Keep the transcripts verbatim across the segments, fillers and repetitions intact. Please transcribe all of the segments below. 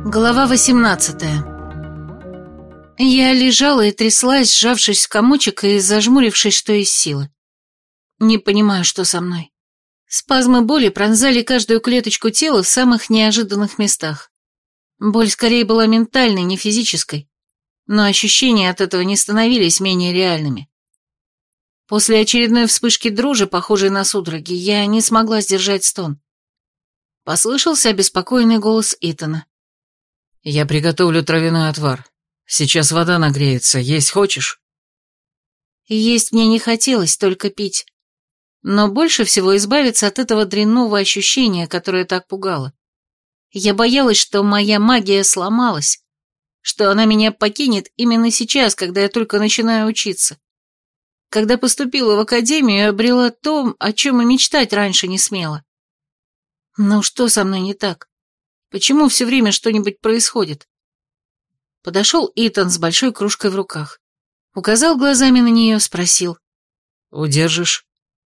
Глава восемнадцатая. Я лежала и тряслась, сжавшись в комочек и зажмурившись, что из силы. Не понимаю, что со мной. Спазмы боли пронзали каждую клеточку тела в самых неожиданных местах. Боль скорее была ментальной, не физической, но ощущения от этого не становились менее реальными. После очередной вспышки дрожи, похожей на судороги, я не смогла сдержать стон. Послышался обеспокоенный голос Итана. «Я приготовлю травяной отвар. Сейчас вода нагреется. Есть хочешь?» Есть мне не хотелось, только пить. Но больше всего избавиться от этого дрянного ощущения, которое так пугало. Я боялась, что моя магия сломалась, что она меня покинет именно сейчас, когда я только начинаю учиться. Когда поступила в академию и обрела то, о чем и мечтать раньше не смела. Ну что со мной не так? Почему все время что-нибудь происходит? Подошел Итан с большой кружкой в руках. Указал глазами на нее, спросил. «Удержишь?»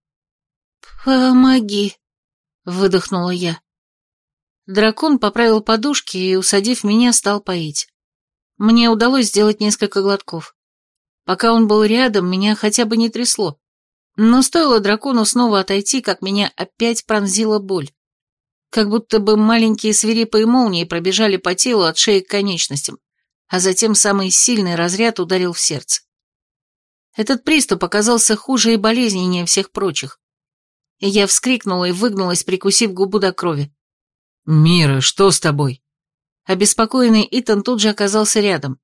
«Помоги», — выдохнула я. Дракон поправил подушки и, усадив меня, стал поить. Мне удалось сделать несколько глотков. Пока он был рядом, меня хотя бы не трясло. Но стоило дракону снова отойти, как меня опять пронзила боль. Как будто бы маленькие свирепые молнии пробежали по телу от шеи к конечностям, а затем самый сильный разряд ударил в сердце. Этот приступ оказался хуже и болезненнее всех прочих. И я вскрикнула и выгнулась, прикусив губу до крови. «Мира, что с тобой?» Обеспокоенный Итан тут же оказался рядом.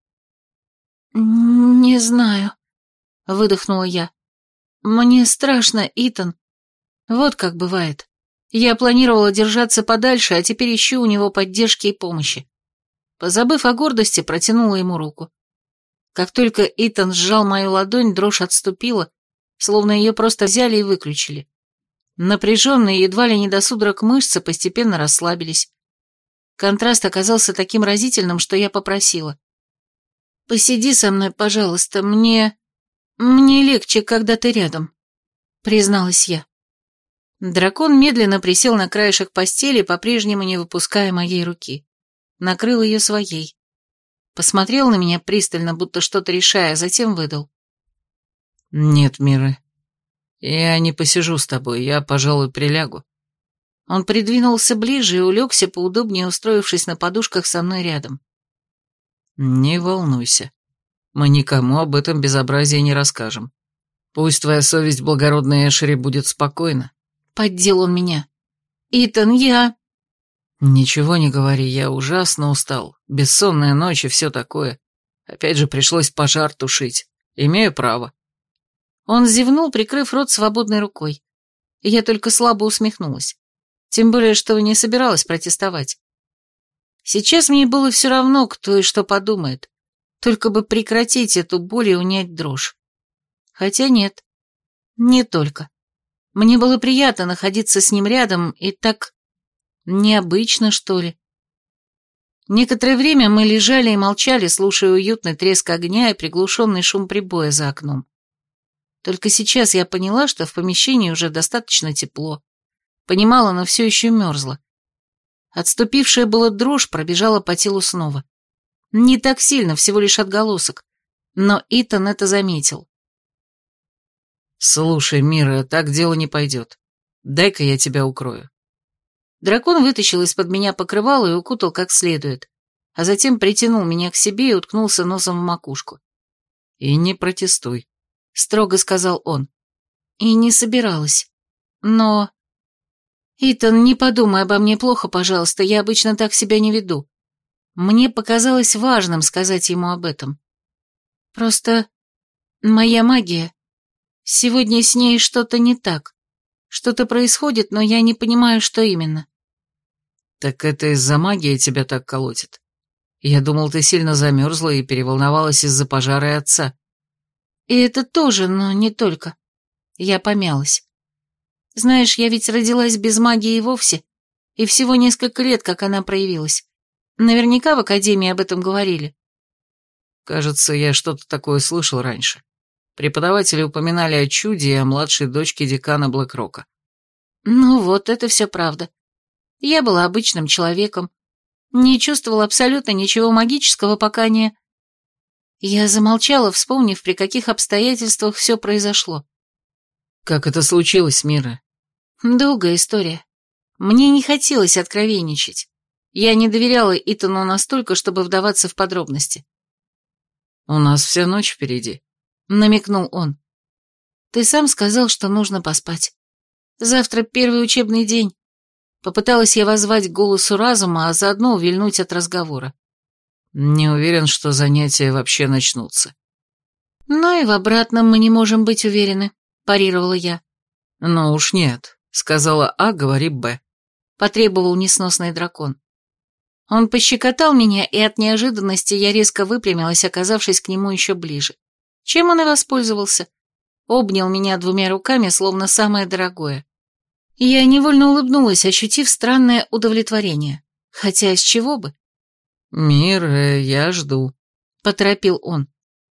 «Не знаю», — выдохнула я. «Мне страшно, Итан. Вот как бывает. Я планировала держаться подальше, а теперь ищу у него поддержки и помощи». Позабыв о гордости, протянула ему руку. Как только Итан сжал мою ладонь, дрожь отступила, словно ее просто взяли и выключили. Напряженные, едва ли не до судорог мышцы постепенно расслабились. Контраст оказался таким разительным, что я попросила. «Посиди со мной, пожалуйста, мне... мне легче, когда ты рядом», — призналась я. Дракон медленно присел на краешек постели, по-прежнему не выпуская моей руки. Накрыл ее своей. Посмотрел на меня пристально, будто что-то решая, затем выдал. «Нет, Мира, я не посижу с тобой, я, пожалуй, прилягу». Он придвинулся ближе и улегся, поудобнее устроившись на подушках со мной рядом. «Не волнуйся, мы никому об этом безобразии не расскажем. Пусть твоя совесть, благородная Эшери, будет спокойна». Поддел он меня. «Итан, я...» «Ничего не говори, я ужасно устал. Бессонная ночь и все такое. Опять же пришлось пожар тушить. Имею право». Он зевнул, прикрыв рот свободной рукой. Я только слабо усмехнулась. Тем более, что не собиралась протестовать. Сейчас мне было все равно, кто и что подумает. Только бы прекратить эту боль и унять дрожь. Хотя нет, не только. Мне было приятно находиться с ним рядом и так... необычно, что ли. Некоторое время мы лежали и молчали, слушая уютный треск огня и приглушенный шум прибоя за окном. Только сейчас я поняла, что в помещении уже достаточно тепло. Понимала, но все еще мерзла. Отступившая была дрожь пробежала по телу снова. Не так сильно, всего лишь отголосок. Но Итан это заметил. «Слушай, Мира, так дело не пойдет. Дай-ка я тебя укрою». Дракон вытащил из-под меня покрывало и укутал как следует, а затем притянул меня к себе и уткнулся носом в макушку. «И не протестуй», — строго сказал он. И не собиралась. Но... «Итан, не подумай обо мне плохо, пожалуйста, я обычно так себя не веду». Мне показалось важным сказать ему об этом. Просто моя магия... Сегодня с ней что-то не так. Что-то происходит, но я не понимаю, что именно. «Так это из-за магии тебя так колотит? Я думал, ты сильно замерзла и переволновалась из-за пожара и отца». И это тоже, но не только. Я помялась. Знаешь, я ведь родилась без магии вовсе, и всего несколько лет, как она проявилась. Наверняка в академии об этом говорили. Кажется, я что-то такое слышал раньше. Преподаватели упоминали о чуде и о младшей дочке декана Блэкрока. Ну вот, это все правда. Я была обычным человеком. Не чувствовал абсолютно ничего магического, пока не... Я замолчала, вспомнив, при каких обстоятельствах все произошло. Как это случилось, Мира? Долгая история. Мне не хотелось откровенничать. Я не доверяла Итану настолько, чтобы вдаваться в подробности. «У нас вся ночь впереди», — намекнул он. «Ты сам сказал, что нужно поспать. Завтра первый учебный день». Попыталась я воззвать к голосу разума, а заодно увильнуть от разговора. «Не уверен, что занятия вообще начнутся». «Но и в обратном мы не можем быть уверены», — парировала я. «Ну уж нет», — сказала А, говори Б. Потребовал несносный дракон. Он пощекотал меня, и от неожиданности я резко выпрямилась, оказавшись к нему еще ближе. Чем он и воспользовался. Обнял меня двумя руками, словно самое дорогое. И я невольно улыбнулась, ощутив странное удовлетворение. Хотя с чего бы? «Мира, я жду», — поторопил он.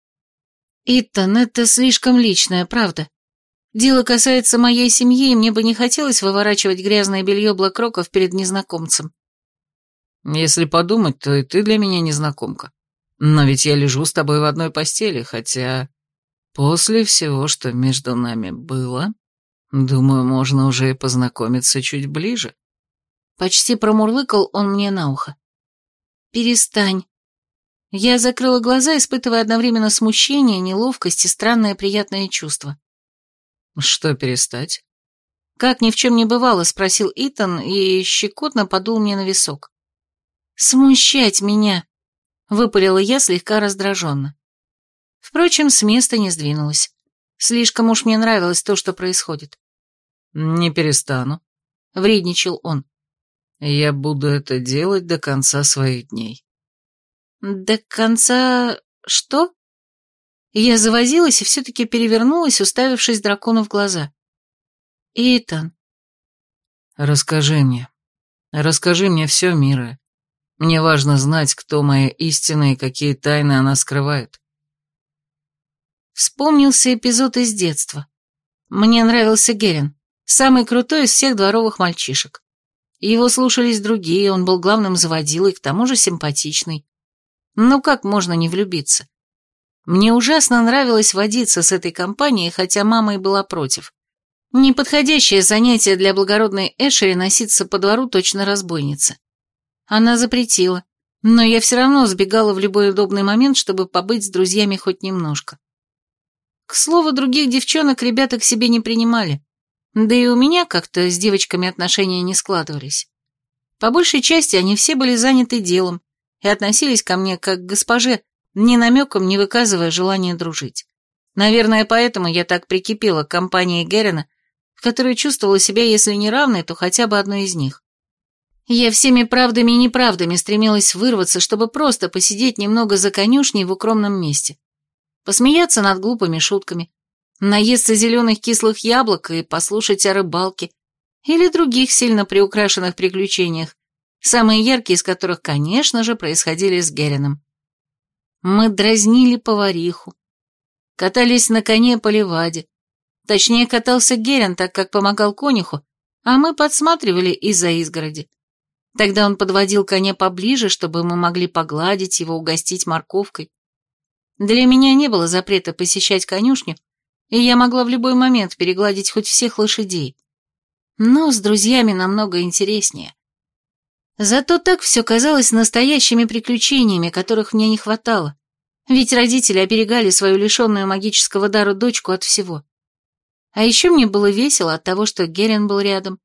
«Итан, это слишком личное, правда? Дело касается моей семьи, и мне бы не хотелось выворачивать грязное белье Блэкроков перед незнакомцем». «Если подумать, то и ты для меня незнакомка. Но ведь я лежу с тобой в одной постели, хотя после всего, что между нами было, думаю, можно уже и познакомиться чуть ближе». Почти промурлыкал он мне на ухо. «Перестань». Я закрыла глаза, испытывая одновременно смущение, неловкость и странное приятное чувство. «Что перестать?» Как ни в чем не бывало, спросил Итан и щекотно подул мне на висок. «Смущать меня», — выпалила я слегка раздраженно. Впрочем, с места не сдвинулась. Слишком уж мне нравилось то, что происходит. «Не перестану», — вредничал он. «Я буду это делать до конца своих дней». «До конца... что?» Я завозилась и все-таки перевернулась, уставившись дракону в глаза. «Итан...» «Расскажи мне. Расскажи мне все, Мира. Мне важно знать, кто моя истина и какие тайны она скрывает». Вспомнился эпизод из детства. Мне нравился Герин, самый крутой из всех дворовых мальчишек. Его слушались другие, он был главным заводилой, к тому же симпатичный. Ну как можно не влюбиться? Мне ужасно нравилось водиться с этой компанией, хотя мама и была против. Неподходящее занятие для благородной Эшери носиться по двору точно разбойница. Она запретила, но я все равно сбегала в любой удобный момент, чтобы побыть с друзьями хоть немножко. К слову, других девчонок ребята к себе не принимали, да и у меня как-то с девочками отношения не складывались. По большей части они все были заняты делом и относились ко мне как к госпоже, ни намеком не выказывая желания дружить. Наверное, поэтому я так прикипела к компании Герина, в которой чувствовала себя, если не равной, то хотя бы одной из них. Я всеми правдами и неправдами стремилась вырваться, чтобы просто посидеть немного за конюшней в укромном месте. Посмеяться над глупыми шутками, наесться зеленых кислых яблок и послушать о рыбалке или других сильно приукрашенных приключениях, самые яркие из которых, конечно же, происходили с Герином. Мы дразнили повариху, катались на коне по леваде. Точнее, катался Герин, так как помогал конюху, а мы подсматривали из-за изгороди. Тогда он подводил коня поближе, чтобы мы могли погладить его, угостить морковкой. Для меня не было запрета посещать конюшню, и я могла в любой момент перегладить хоть всех лошадей. Но с друзьями намного интереснее. Зато так все казалось настоящими приключениями, которых мне не хватало, ведь родители оберегали свою лишенную магического дара дочку от всего. А еще мне было весело от того, что Герин был рядом.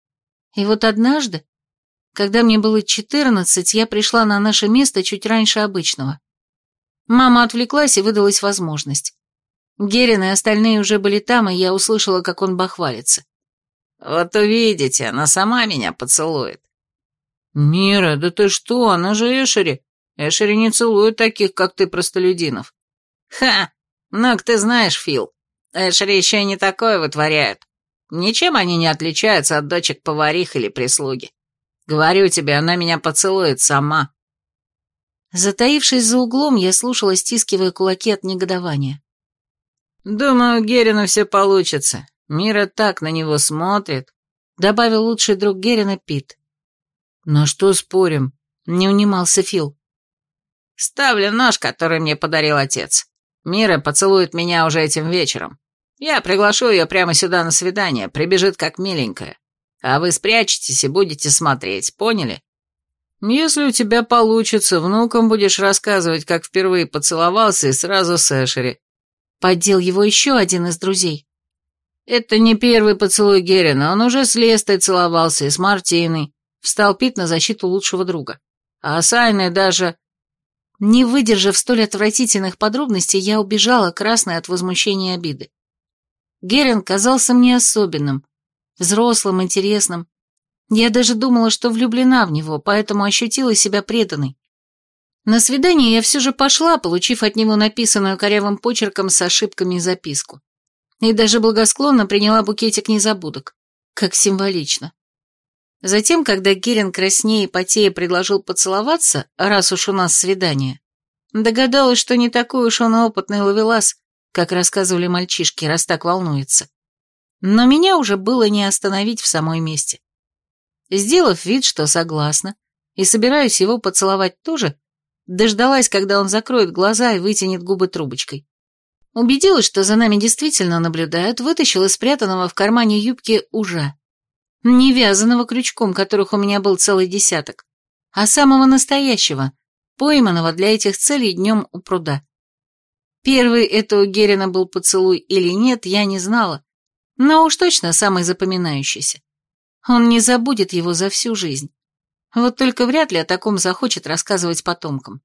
И вот однажды, когда мне было четырнадцать, я пришла на наше место чуть раньше обычного. Мама отвлеклась, и выдалась возможность. Герин и остальные уже были там, и я услышала, как он бахвалится. «Вот увидите, она сама меня поцелует». «Мира, да ты что, она же Эшери. Эшери не целует таких, как ты, простолюдинов». «Ха! Ну, ты знаешь, Фил, Эшери еще и не такое вытворяют. Ничем они не отличаются от дочек поварих или прислуги. Говорю тебе, она меня поцелует сама». Затаившись за углом, я слушала, стискивая кулаки от негодования. «Думаю, у Герина все получится. Мира так на него смотрит», — добавил лучший друг Герина Пит. «На что спорим? — не унимался Фил. «Ставлю нож, который мне подарил отец. Мира поцелует меня уже этим вечером. Я приглашу ее прямо сюда на свидание, прибежит как миленькая. А вы спрячетесь и будете смотреть, поняли? Если у тебя получится, внукам будешь рассказывать, как впервые поцеловался и сразу с Эшери». Поддел его еще один из друзей. «Это не первый поцелуй Герина, он уже с Лестой целовался и с Мартиной». Встал Пит на защиту лучшего друга. А с Айной даже... Не выдержав столь отвратительных подробностей, я убежала, красная от возмущения и обиды. Герин казался мне особенным, взрослым, интересным. Я даже думала, что влюблена в него, поэтому ощутила себя преданной. На свидание я все же пошла, получив от него написанную корявым почерком с ошибками записку. И даже благосклонно приняла букетик незабудок. Как символично. Затем, когда Герин краснее и потея предложил поцеловаться, раз уж у нас свидание, догадалась, что не такой уж он опытный ловелас, как рассказывали мальчишки, раз так волнуется. Но меня уже было не остановить в самой месте. Сделав вид, что согласна, и собираюсь его поцеловать тоже, дождалась, когда он закроет глаза и вытянет губы трубочкой. Убедилась, что за нами действительно наблюдают, вытащила спрятанного в кармане юбки ужа. Не вязаного крючком, которых у меня был целый десяток, а самого настоящего, пойманного для этих целей днем у пруда. Первый это у Герина был поцелуй или нет, я не знала, но уж точно самый запоминающийся. Он не забудет его за всю жизнь. Вот только вряд ли о таком захочет рассказывать потомкам.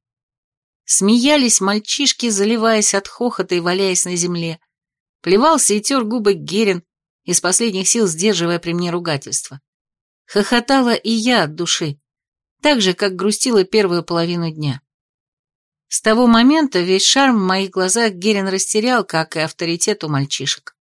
Смеялись мальчишки, заливаясь от хохота и валяясь на земле. Плевался и тер губы Герин, из последних сил сдерживая при мне ругательство. Хохотала и я от души, так же, как грустила первую половину дня. С того момента весь шарм в моих глазах Герин растерял, как и авторитет у мальчишек.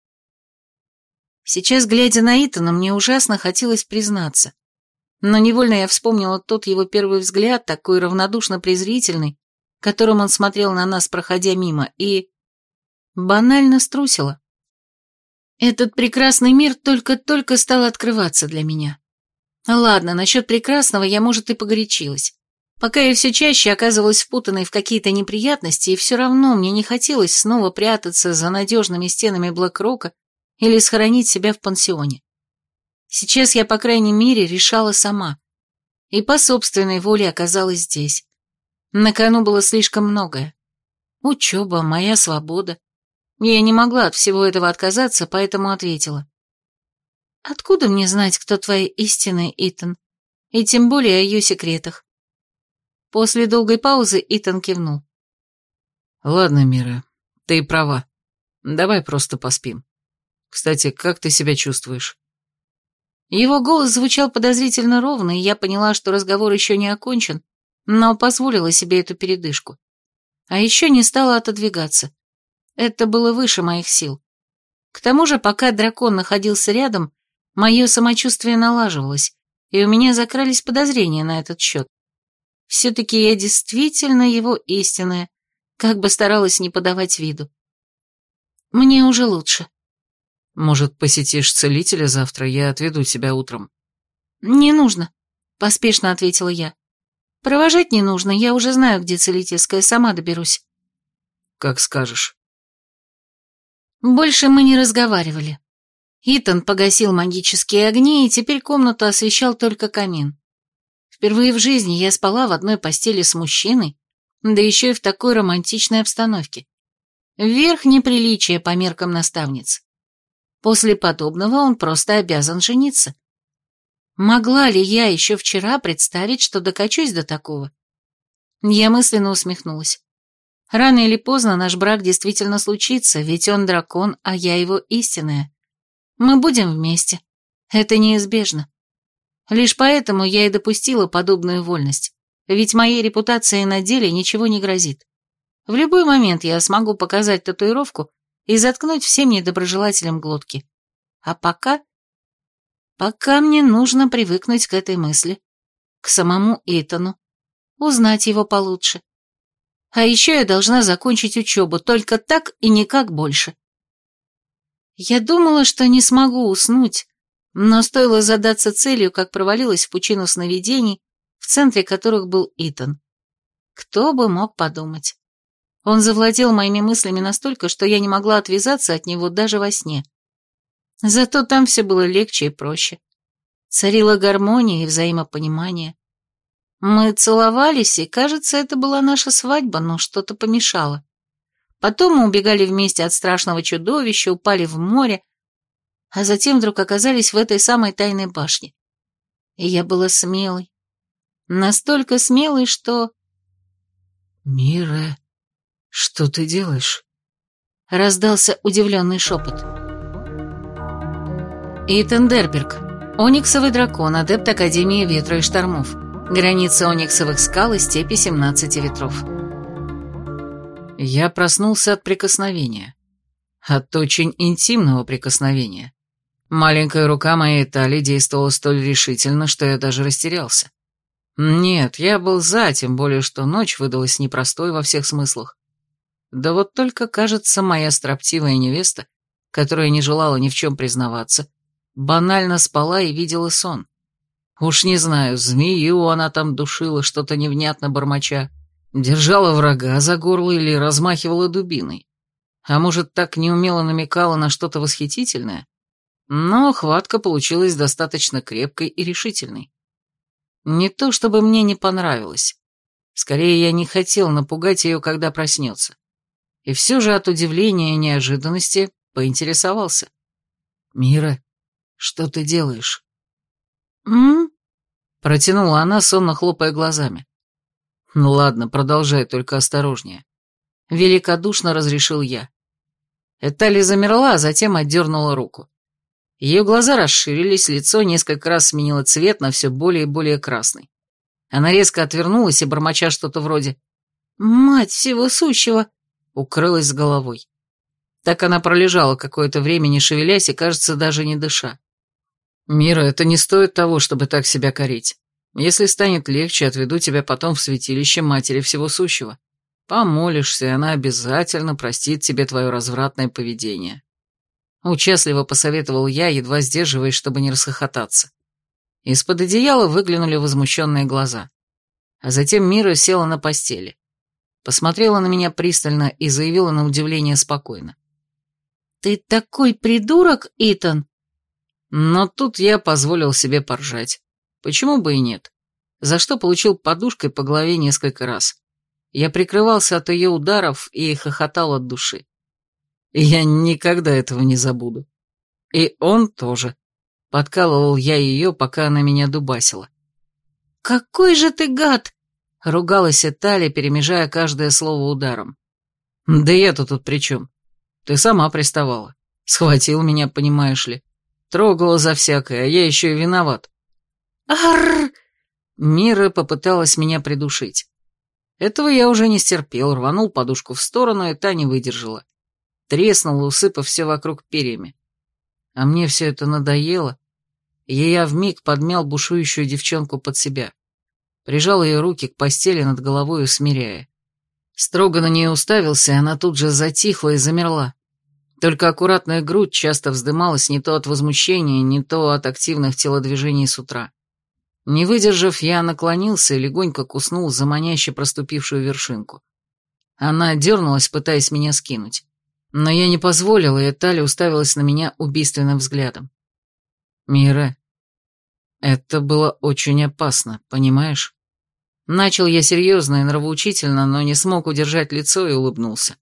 Сейчас, глядя на Итана, мне ужасно хотелось признаться, но невольно я вспомнила тот его первый взгляд, такой равнодушно-презрительный, которым он смотрел на нас, проходя мимо, и банально струсила. Этот прекрасный мир только-только стал открываться для меня. Ладно, насчет прекрасного я, может, и погорячилась. Пока я все чаще оказывалась впутанной в какие-то неприятности, и все равно мне не хотелось снова прятаться за надежными стенами Блэк-Рока или схоронить себя в пансионе. Сейчас я, по крайней мере, решала сама. И по собственной воле оказалась здесь. На кону было слишком многое. Учеба, моя свобода. Я не могла от всего этого отказаться, поэтому ответила. «Откуда мне знать, кто твоя истинная, Итан? И тем более о ее секретах?» После долгой паузы Итан кивнул. «Ладно, Мира, ты права. Давай просто поспим. Кстати, как ты себя чувствуешь?» Его голос звучал подозрительно ровно, и я поняла, что разговор еще не окончен, но позволила себе эту передышку. А еще не стала отодвигаться. Это было выше моих сил. К тому же, пока дракон находился рядом, мое самочувствие налаживалось, и у меня закрались подозрения на этот счет. Все-таки я действительно его истинная, как бы старалась не подавать виду. Мне уже лучше. «Может, посетишь целителя завтра? Я отведу тебя утром». «Не нужно», — поспешно ответила я. «Провожать не нужно, я уже знаю, где целительская, сама доберусь». «Как скажешь». Больше мы не разговаривали. Итан погасил магические огни, и теперь комнату освещал только камин. Впервые в жизни я спала в одной постели с мужчиной, да еще и в такой романтичной обстановке. Верх неприличия по меркам наставниц. После подобного он просто обязан жениться. Могла ли я еще вчера представить, что докачусь до такого? Я мысленно усмехнулась. Рано или поздно наш брак действительно случится, ведь он дракон, а я его истинная. Мы будем вместе. Это неизбежно. Лишь поэтому я и допустила подобную вольность, ведь моей репутации на деле ничего не грозит. В любой момент я смогу показать татуировку и заткнуть всем недоброжелателям глотки. А пока... Пока мне нужно привыкнуть к этой мысли, к самому Итану, узнать его получше. А еще я должна закончить учебу, только так и никак больше. Я думала, что не смогу уснуть, но стоило задаться целью, как провалилась в пучину сновидений, в центре которых был Итан. Кто бы мог подумать. Он завладел моими мыслями настолько, что я не могла отвязаться от него даже во сне. Зато там все было легче и проще. Царила гармония и взаимопонимание. Мы целовались, и, кажется, это была наша свадьба, но что-то помешало. Потом мы убегали вместе от страшного чудовища, упали в море, а затем вдруг оказались в этой самой тайной башне. И я была смелой. Настолько смелой, что... «Мира, что ты делаешь?» Раздался удивленный шепот. Итан Дерберг, ониксовый дракон, адепт Академии Ветра и Штормов. Граница ониксовых скал и степи семнадцати ветров. Я проснулся от прикосновения. От очень интимного прикосновения. Маленькая рука моей талии действовала столь решительно, что я даже растерялся. Нет, я был за, тем более, что ночь выдалась непростой во всех смыслах. Да вот только, кажется, моя строптивая невеста, которая не желала ни в чем признаваться, банально спала и видела сон. Уж не знаю, змею она там душила, что-то невнятно бормоча, держала врага за горло или размахивала дубиной. А может, так неумело намекала на что-то восхитительное? Но хватка получилась достаточно крепкой и решительной. Не то чтобы мне не понравилось. Скорее, я не хотел напугать ее, когда проснется. И все же от удивления и неожиданности поинтересовался. «Мира, что ты делаешь?» «М?» — протянула она, сонно хлопая глазами. «Ну ладно, продолжай, только осторожнее». Великодушно разрешил я. Этали замерла, а затем отдернула руку. Ее глаза расширились, лицо несколько раз сменило цвет на все более и более красный. Она резко отвернулась и, бормоча что-то вроде «Мать всего сущего!» укрылась с головой. Так она пролежала какое-то время, не шевелясь и, кажется, даже не дыша. «Мира, это не стоит того, чтобы так себя корить. Если станет легче, отведу тебя потом в святилище Матери Всего Сущего. Помолишься, и она обязательно простит тебе твое развратное поведение». Участливо посоветовал я, едва сдерживаясь, чтобы не расхохотаться. Из-под одеяла выглянули возмущенные глаза. А затем Мира села на постели. Посмотрела на меня пристально и заявила на удивление спокойно. «Ты такой придурок, Итан!» Но тут я позволил себе поржать. Почему бы и нет? За что получил подушкой по голове несколько раз. Я прикрывался от ее ударов и хохотал от души. И я никогда этого не забуду. И он тоже. Подкалывал я ее, пока она меня дубасила. «Какой же ты гад!» — ругалась Этали, перемежая каждое слово ударом. «Да я-то тут при чем? Ты сама приставала. Схватил меня, понимаешь ли. Трогала за всякое, а я еще и виноват». «Арррр!» Мира попыталась меня придушить. Этого я уже не стерпел, рванул подушку в сторону, и та не выдержала. Треснула, усыпав все вокруг перьями. А мне все это надоело, и я вмиг подмял бушующую девчонку под себя. Прижал ее руки к постели над головой, усмиряя. Строго на нее уставился, и она тут же затихла и замерла. Только аккуратная грудь часто вздымалась не то от возмущения, не то от активных телодвижений с утра. Не выдержав, я наклонился и легонько куснул за маняще проступившую вершинку. Она дернулась, пытаясь меня скинуть. Но я не позволила, и Этали уставилась на меня убийственным взглядом. «Мира, это было очень опасно, понимаешь?» Начал я серьезно и нравоучительно, но не смог удержать лицо и улыбнулся.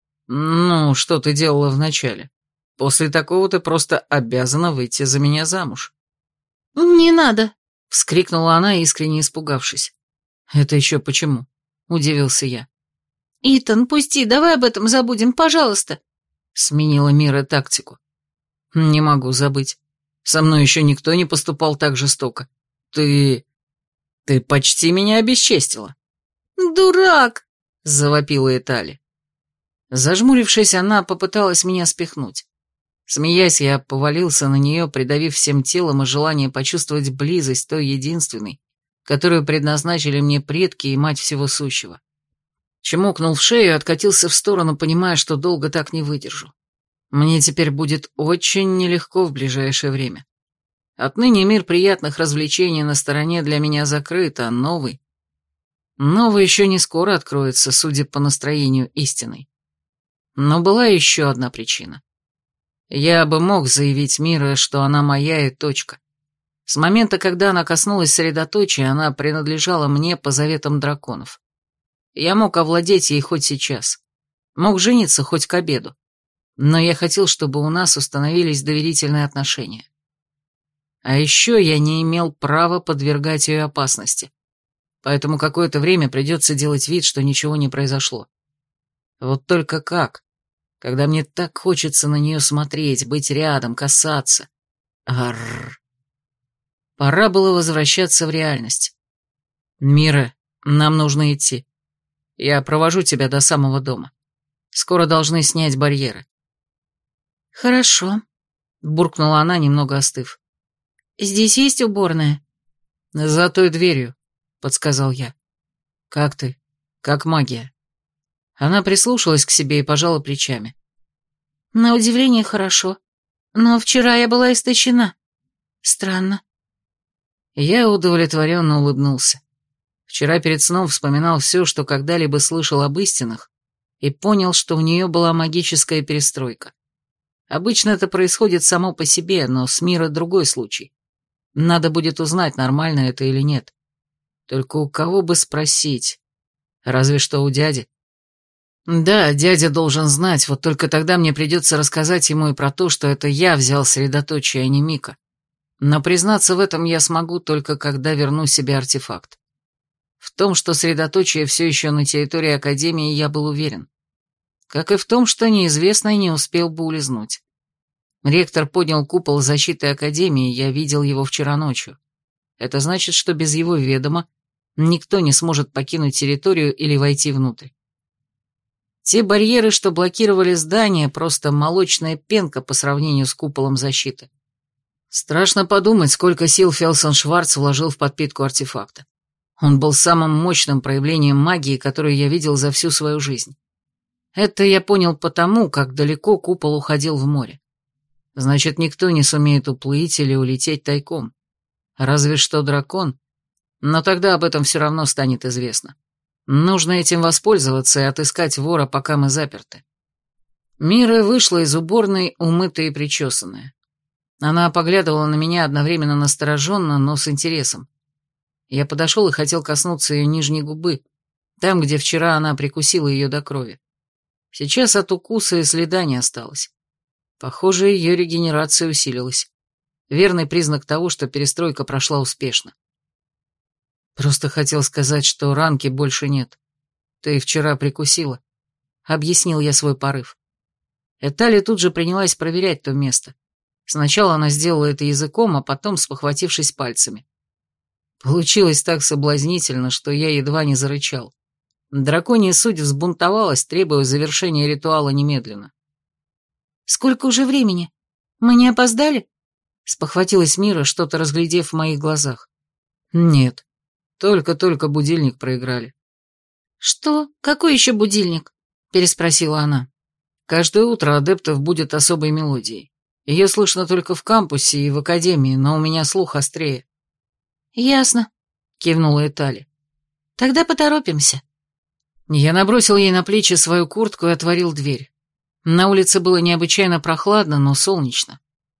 «Ну, что ты делала вначале? После такого ты просто обязана выйти за меня замуж». «Не надо!» — вскрикнула она, искренне испугавшись. «Это еще почему?» — удивился я. «Итан, пусти, давай об этом забудем, пожалуйста!» — сменила Мира тактику. «Не могу забыть. Со мной еще никто не поступал так жестоко. Ты... ты почти меня обесчестила». «Дурак!» — завопила Этали. Зажмурившись, она попыталась меня спихнуть. Смеясь, я повалился на нее, придавив всем телом и желание почувствовать близость той единственной, которую предназначили мне предки и мать всего сущего. Чмокнул в шею и откатился в сторону, понимая, что долго так не выдержу. Мне теперь будет очень нелегко в ближайшее время. Отныне мир приятных развлечений на стороне для меня закрыт, а новый... Новый еще не скоро откроется, судя по настроению истинной. Но была еще одна причина. Я бы мог заявить Мире, что она моя и точка. С момента, когда она коснулась средоточия, она принадлежала мне по заветам драконов. Я мог овладеть ей хоть сейчас. Мог жениться хоть к обеду. Но я хотел, чтобы у нас установились доверительные отношения. А еще я не имел права подвергать ее опасности. Поэтому какое-то время придется делать вид, что ничего не произошло. Вот только как, когда мне так хочется на нее смотреть, быть рядом, касаться. Арррр. Пора было возвращаться в реальность. Мира, нам нужно идти. Я провожу тебя до самого дома. Скоро должны снять барьеры. Хорошо, буркнула она, немного остыв. Здесь есть уборная? За той дверью, подсказал я. Как ты? Как магия? Она прислушалась к себе и пожала плечами. На удивление хорошо. Но вчера я была истощена. Странно. Я удовлетворенно улыбнулся. Вчера перед сном вспоминал все, что когда-либо слышал об истинах, и понял, что у нее была магическая перестройка. Обычно это происходит само по себе, но с Мирой другой случай. Надо будет узнать, нормально это или нет. Только у кого бы спросить? Разве что у дяди. Да, дядя должен знать, вот только тогда мне придется рассказать ему и про то, что это я взял средоточие, а не Мика. Но признаться в этом я смогу только когда верну себе артефакт. В том, что средоточие все еще на территории Академии, я был уверен. Как и в том, что неизвестный не успел бы улизнуть. Ректор поднял купол защиты Академии, я видел его вчера ночью. Это значит, что без его ведома никто не сможет покинуть территорию или войти внутрь. Те барьеры, что блокировали здание, просто молочная пенка по сравнению с куполом защиты. Страшно подумать, сколько сил Фелсон Шварц вложил в подпитку артефакта. Он был самым мощным проявлением магии, которое я видел за всю свою жизнь. Это я понял потому, как далеко купол уходил в море. Значит, никто не сумеет уплыть или улететь тайком. Разве что дракон. Но тогда об этом все равно станет известно. Нужно этим воспользоваться и отыскать вора, пока мы заперты. Мира вышла из уборной, умытая и причесанная. Она поглядывала на меня одновременно настороженно, но с интересом. Я подошел и хотел коснуться ее нижней губы, там, где вчера она прикусила ее до крови. Сейчас от укуса и следа не осталось. Похоже, ее регенерация усилилась. Верный признак того, что перестройка прошла успешно. Просто хотел сказать, что ранки больше нет. Ты вчера прикусила. Объяснил я свой порыв. Этали тут же принялась проверять то место. Сначала она сделала это языком, а потом спохватившись пальцами. Получилось так соблазнительно, что я едва не зарычал. Драконья суть взбунтовалась, требуя завершения ритуала немедленно. «Сколько уже времени? Мы не опоздали?» Спохватилась Мира, что-то разглядев в моих глазах. «Нет, только-только будильник проиграли». «Что? Какой еще будильник?» Переспросила она. «Каждое утро адептов будет особой мелодией. Ее слышно только в кампусе и в академии, но у меня слух острее». «Ясно», — кивнула Этали. «Тогда поторопимся». Я набросил ей на плечи свою куртку и отворил дверь. На улице было необычайно прохладно, но солнечно.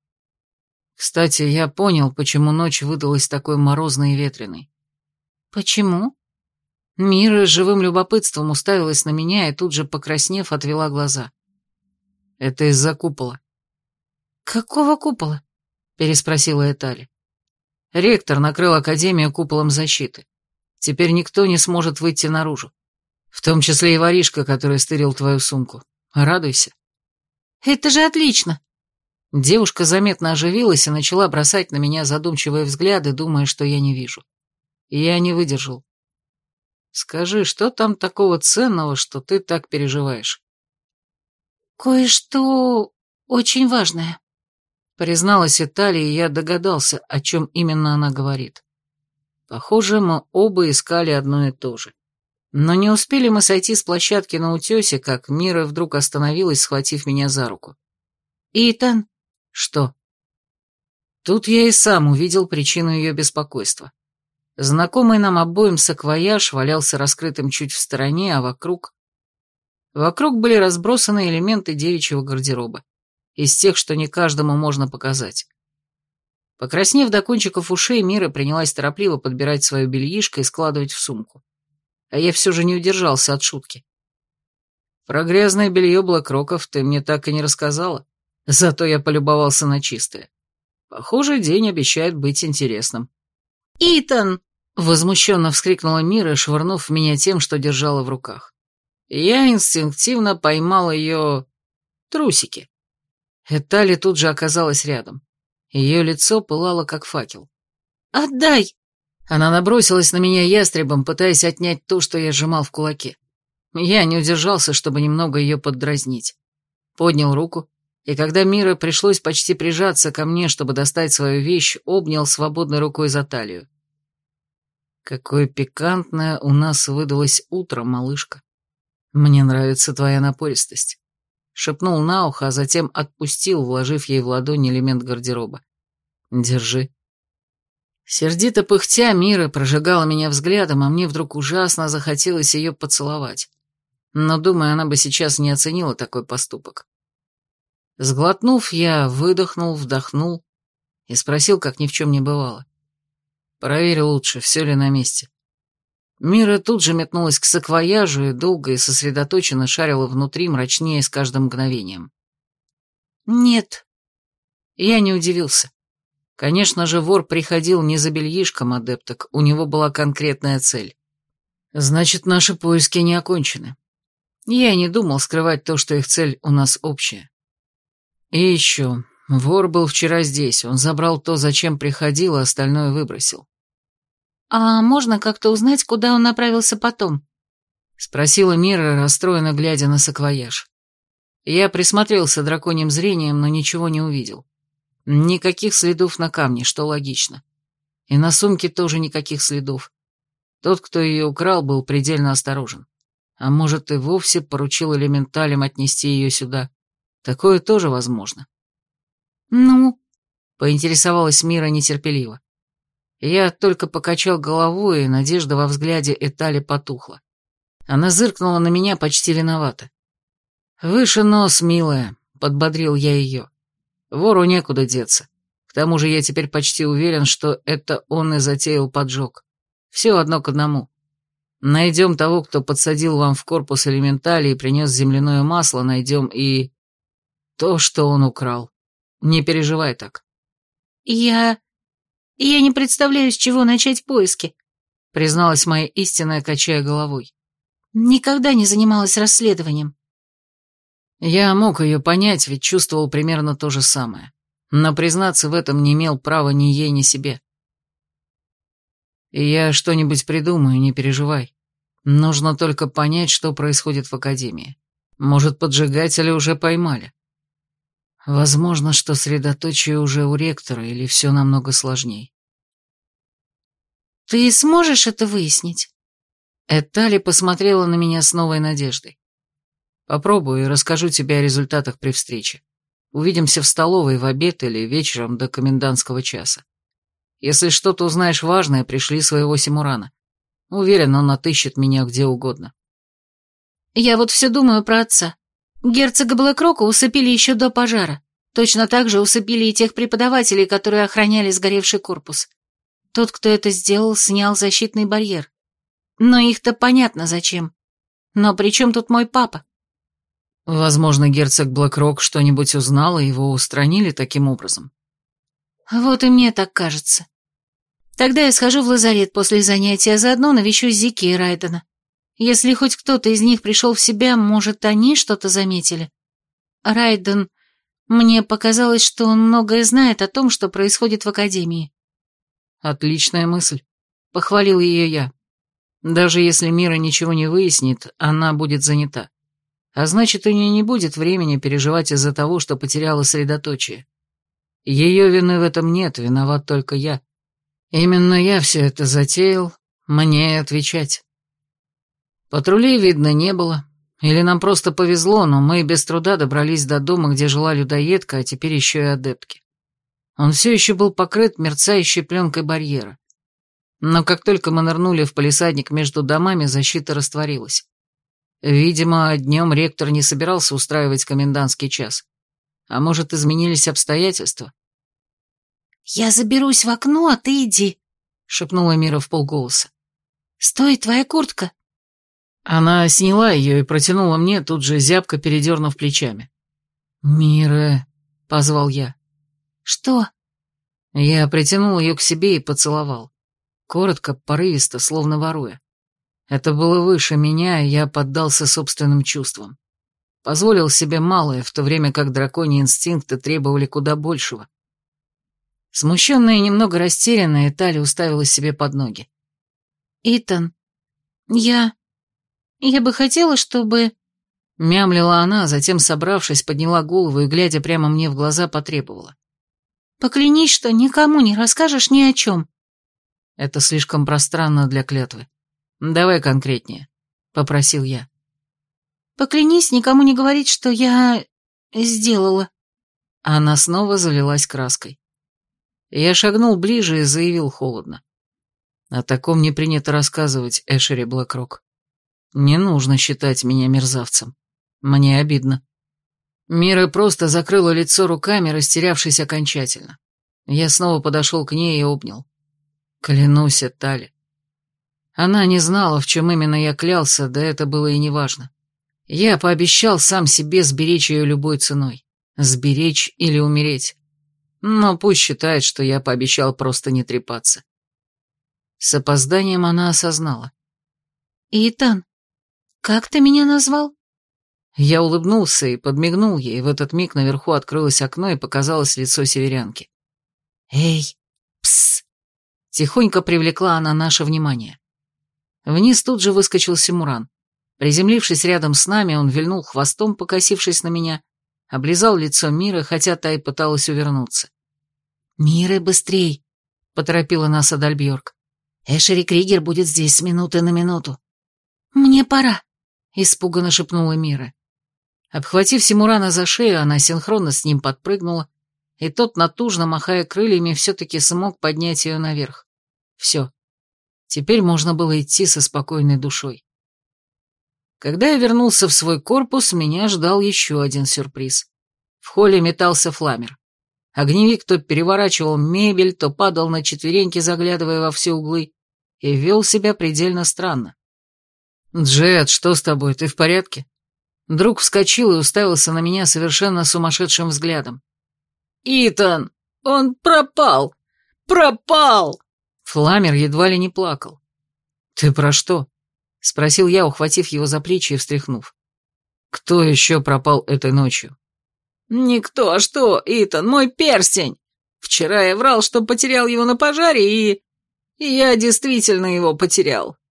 Кстати, я понял, почему ночь выдалась такой морозной и ветреной. «Почему?» Мира с живым любопытством уставилась на меня и тут же, покраснев, отвела глаза. «Это из-за купола». «Какого купола?» — переспросила Этали. «Ректор накрыл Академию куполом защиты. Теперь никто не сможет выйти наружу. В том числе и воришка, который стырил твою сумку. Радуйся». «Это же отлично!» Девушка заметно оживилась и начала бросать на меня задумчивые взгляды, думая, что я не вижу. И я не выдержал. «Скажи, что там такого ценного, что ты так переживаешь?» «Кое-что очень важное», — призналась Эталия, и я догадался, о чем именно она говорит. Похоже, мы оба искали одно и то же. Но не успели мы сойти с площадки на утесе, как Мира вдруг остановилась, схватив меня за руку. «Итан». «Что?» Тут я и сам увидел причину ее беспокойства. Знакомый нам обоим саквояж валялся раскрытым чуть в стороне, а вокруг... Вокруг были разбросаны элементы девичьего гардероба, из тех, что не каждому можно показать. Покраснев до кончиков ушей, Мира принялась торопливо подбирать свое бельишко и складывать в сумку. А я все же не удержался от шутки. Про грязное белье Блэкроков ты мне так и не рассказала, зато я полюбовался на чистое. Похоже, день обещает быть интересным. «Итан!» — возмущенно вскрикнула Мира, швырнув в меня тем, что держала в руках. Я инстинктивно поймал ее... трусики. Этали тут же оказалась рядом. Ее лицо пылало, как факел. «Отдай!» Она набросилась на меня ястребом, пытаясь отнять то, что я сжимал в кулаке. Я не удержался, чтобы немного ее поддразнить. Поднял руку, и когда Мира пришлось почти прижаться ко мне, чтобы достать свою вещь, обнял свободной рукой за талию. «Какое пикантное у нас выдалось утро, малышка. Мне нравится твоя напористость», — шепнул на ухо, а затем отпустил, вложив ей в ладонь элемент гардероба. «Держи». Сердито пыхтя, Мира прожигала меня взглядом, а мне вдруг ужасно захотелось ее поцеловать. Но, думаю, она бы сейчас не оценила такой поступок. Сглотнув, я выдохнул, вдохнул и спросил, как ни в чем не бывало. «Проверь лучше, все ли на месте». Мира тут же метнулась к саквояжу и долго и сосредоточенно шарила внутри, мрачнее с каждым мгновением. «Нет». Я не удивился. Конечно же, вор приходил не за бельишком адепток, у него была конкретная цель. Значит, наши поиски не окончены. Я не думал скрывать то, что их цель у нас общая. И еще, вор был вчера здесь, он забрал то, зачем приходил, а остальное выбросил. «А можно как-то узнать, куда он направился потом?» — спросила Мира, расстроенно глядя на саквояж. Я присмотрелся драконьим зрением, но ничего не увидел. Никаких следов на камне, что логично. И на сумке тоже никаких следов. Тот, кто ее украл, был предельно осторожен. А может, и вовсе поручил элементалям отнести ее сюда. Такое тоже возможно. «Ну?» — поинтересовалась Мира нетерпеливо. Я только покачал головой, и надежда во взгляде Этали потухла. Она зыркнула на меня почти виновата. «Выше нос, милая», — подбодрил я ее. «Вору некуда деться. К тому же я теперь почти уверен, что это он и затеял поджог. Все одно к одному. Найдем того, кто подсадил вам в корпус элементали и принес земляное масло, найдем и... то, что он украл. Не переживай так». «Я... я не представляю, с чего начать поиски», — призналась моя истинная, качая головой. «Никогда не занималась расследованием». Я мог ее понять, ведь чувствовал примерно то же самое. Но признаться в этом не имел права ни ей, ни себе. Я что-нибудь придумаю, не переживай. Нужно только понять, что происходит в Академии. Может, поджигателя уже поймали. Возможно, что средоточие уже у ректора, или все намного сложней. «Ты сможешь это выяснить?» Этали посмотрела на меня с новой надеждой. «Попробую и расскажу тебе о результатах при встрече. Увидимся в столовой в обед или вечером до комендантского часа. Если что-то узнаешь важное, пришли своего Симурана. Уверен, он отыщет меня где угодно». «Я вот все думаю про отца. Герцога Блэкрока усыпили еще до пожара. Точно так же усыпили и тех преподавателей, которые охраняли сгоревший корпус. Тот, кто это сделал, снял защитный барьер. Но их-то понятно зачем. Но при чем тут мой папа?» Возможно, герцог Блэкрок что-нибудь узнал, и его устранили таким образом. Вот и мне так кажется. Тогда я схожу в лазарет после занятия, а заодно навещу Зики и Райдена. Если хоть кто-то из них пришел в себя, может, они что-то заметили. Райден... Мне показалось, что он многое знает о том, что происходит в Академии. Отличная мысль. Похвалил ее я. Даже если Мира ничего не выяснит, она будет занята. А значит, у нее не будет времени переживать из-за того, что потеряла средоточие. Ее вины в этом нет, виноват только я. Именно я все это затеял, мне и отвечать. Патрулей, видно, не было. Или нам просто повезло, но мы без труда добрались до дома, где жила людоедка, а теперь еще и адептки. Он все еще был покрыт мерцающей пленкой барьера. Но как только мы нырнули в палисадник между домами, защита растворилась. Видимо, днем ректор не собирался устраивать комендантский час. А может, изменились обстоятельства? «Я заберусь в окно, а ты иди», — шепнула Мира вполголоса. «Стой, твоя куртка». Она сняла ее и протянула мне, тут же зябко передернув плечами. «Мира», — позвал я. «Что?» Я притянул ее к себе и поцеловал. Коротко, порывисто, словно воруя. Это было выше меня, и я поддался собственным чувствам. Позволил себе малое, в то время как драконьи инстинкты требовали куда большего. Смущенная и немного растерянная, Тали уставилась себе под ноги. «Итан, я... я бы хотела, чтобы...» Мямлила она, затем, собравшись, подняла голову и, глядя прямо мне в глаза, потребовала. «Поклянись, что никому не расскажешь ни о чем». «Это слишком пространно для клятвы. Давай конкретнее», — попросил я. «Поклянись никому не говорить, что я... сделала». Она снова залилась краской. Я шагнул ближе и заявил холодно. О таком не принято рассказывать, Эшери Блэкрок. Не нужно считать меня мерзавцем. Мне обидно. Мира просто закрыла лицо руками, растерявшись окончательно. Я снова подошел к ней и обнял. Клянусь, Тали. Она не знала, в чем именно я клялся, да это было и неважно. Я пообещал сам себе сберечь ее любой ценой. Сберечь или умереть. Но пусть считает, что я пообещал просто не трепаться. С опозданием она осознала. «Итан, как ты меня назвал?» Я улыбнулся и подмигнул ей, в этот миг наверху открылось окно и показалось лицо северянки. «Эй, псс!» Тихонько привлекла она наше внимание. Вниз тут же выскочил Симуран. Приземлившись рядом с нами, он вильнул хвостом, покосившись на меня, облизал лицо Миры, хотя та и пыталась увернуться. «Мира, быстрей!» — поторопила нас Адальбьорк. «Эшери Кригер будет здесь с минуты на минуту». «Мне пора», — испуганно шепнула Мира. Обхватив Симурана за шею, она синхронно с ним подпрыгнула, и тот, натужно махая крыльями, все-таки смог поднять ее наверх. Все. Теперь можно было идти со спокойной душой. Когда я вернулся в свой корпус, меня ждал еще один сюрприз. В холле метался Фламер. Огневик то переворачивал мебель, то падал на четвереньки, заглядывая во все углы, и вел себя предельно странно. «Джет, что с тобой, ты в порядке?» Друг вскочил и уставился на меня совершенно сумасшедшим взглядом. «Итан, он пропал! Пропал!» Фламер едва ли не плакал. «Ты про что?» — спросил я, ухватив его за плечи и встряхнув. «Кто еще пропал этой ночью?» «Никто, а что, Итан, мой перстень! Вчера я врал, что потерял его на пожаре, и... и я действительно его потерял.